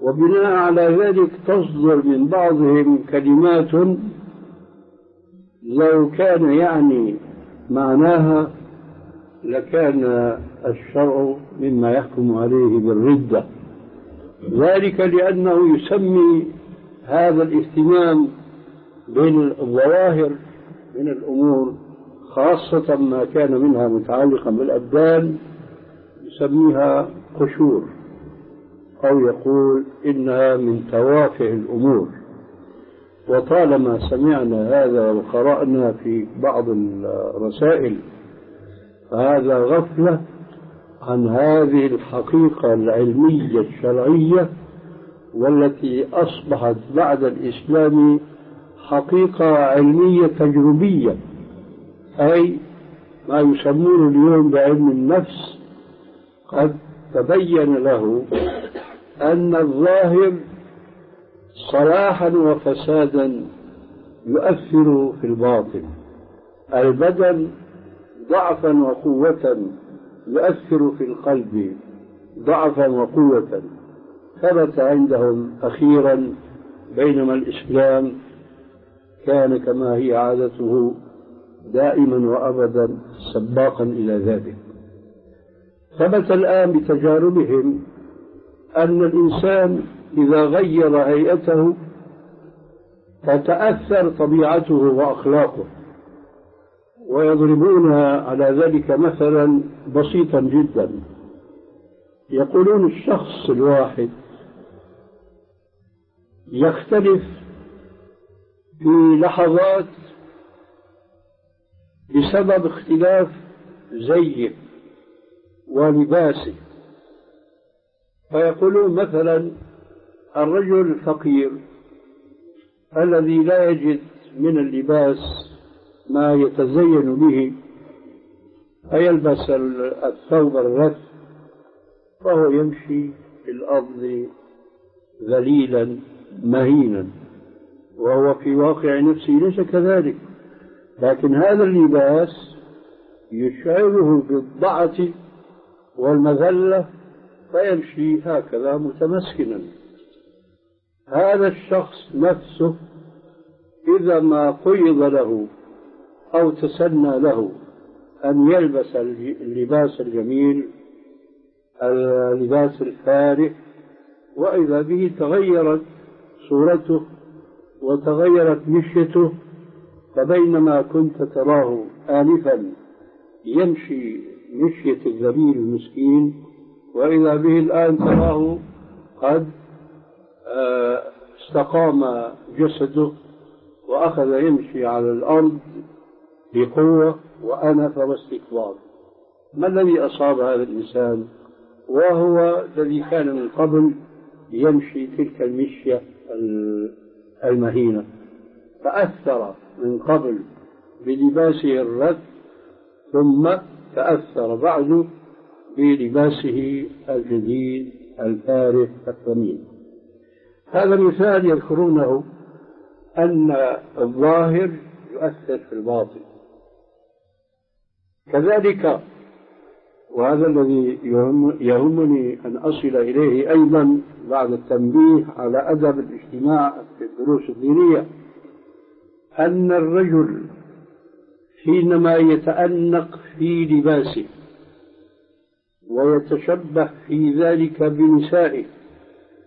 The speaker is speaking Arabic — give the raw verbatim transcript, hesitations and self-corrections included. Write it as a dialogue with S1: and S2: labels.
S1: وبناء على ذلك تصدر من بعضهم كلمات لو كان يعني معناها لكان الشرع مما يحكم عليه بالردة، ذلك لأنه يسمي هذا الاهتمام بالظواهر من الأمور خاصة ما كان منها متعلقا بالأبدان يسميها قشور، أو يقول إنها من توافه الأمور. وطالما سمعنا هذا وقرأنا في بعض الرسائل فهذا غفلة عن هذه الحقيقة العلمية الشرعية، والتي أصبحت بعد الإسلام حقيقة علمية تجربية، أي ما يسمونه اليوم بعلم النفس قد تبين له أن الظاهر صلاحا وفسادا يؤثر في الباطن، البدن ضعفا وقوة يؤثر في القلب ضعفا وقوة. ثبت عندهم أخيرا، بينما الإسلام كان كما هي عادته دائما وأبدا سباقا إلى ذلك. ثبت الآن بتجاربهم أن الإنسان إذا غير هيئته تتأثر طبيعته وأخلاقه، ويضربون على ذلك مثلا بسيطا جدا. يقولون الشخص الواحد يختلف في لحظات بسبب اختلاف زيه ولباسه. فيقولون مثلا الرجل الفقير الذي لا يجد من اللباس ما يتزين به فيلبس الثوب الرث فهو يمشي في الأرض ذليلا مهينا، وهو في واقع نفسه ليس كذلك، لكن هذا اللباس يشعره بالضعف والمذلة فيمشي هكذا متمسكنا. هذا الشخص نفسه إذا ما قيض له أو تسنى له أن يلبس اللباس الجميل اللباس الفارح، وإذا به تغيرت صورته وتغيرت مشيته، فبينما كنت تراه آنفا يمشي مشية الذليل المسكين، وإذا به الآن تراه قد استقام جسده وأخذ يمشي على الأرض بقوة وأنف واستكبار. ما الذي أصاب هذا الإنسان وهو الذي كان من قبل يمشي تلك المشية المهينة؟ تأثر من قبل بلباسه الرث، ثم تأثر بعد بلباسه الجديد الفارح الثمين. هذا مثال يذكرونه أن الظاهر يؤثر في الباطن. كذلك، وهذا الذي يهمني أن أصل إليه أيضا بعد التنبيه على أدب الاجتماع في الدروس الدينية، أن الرجل حينما يتأنق في لباسه ويتشبه في ذلك بنسائه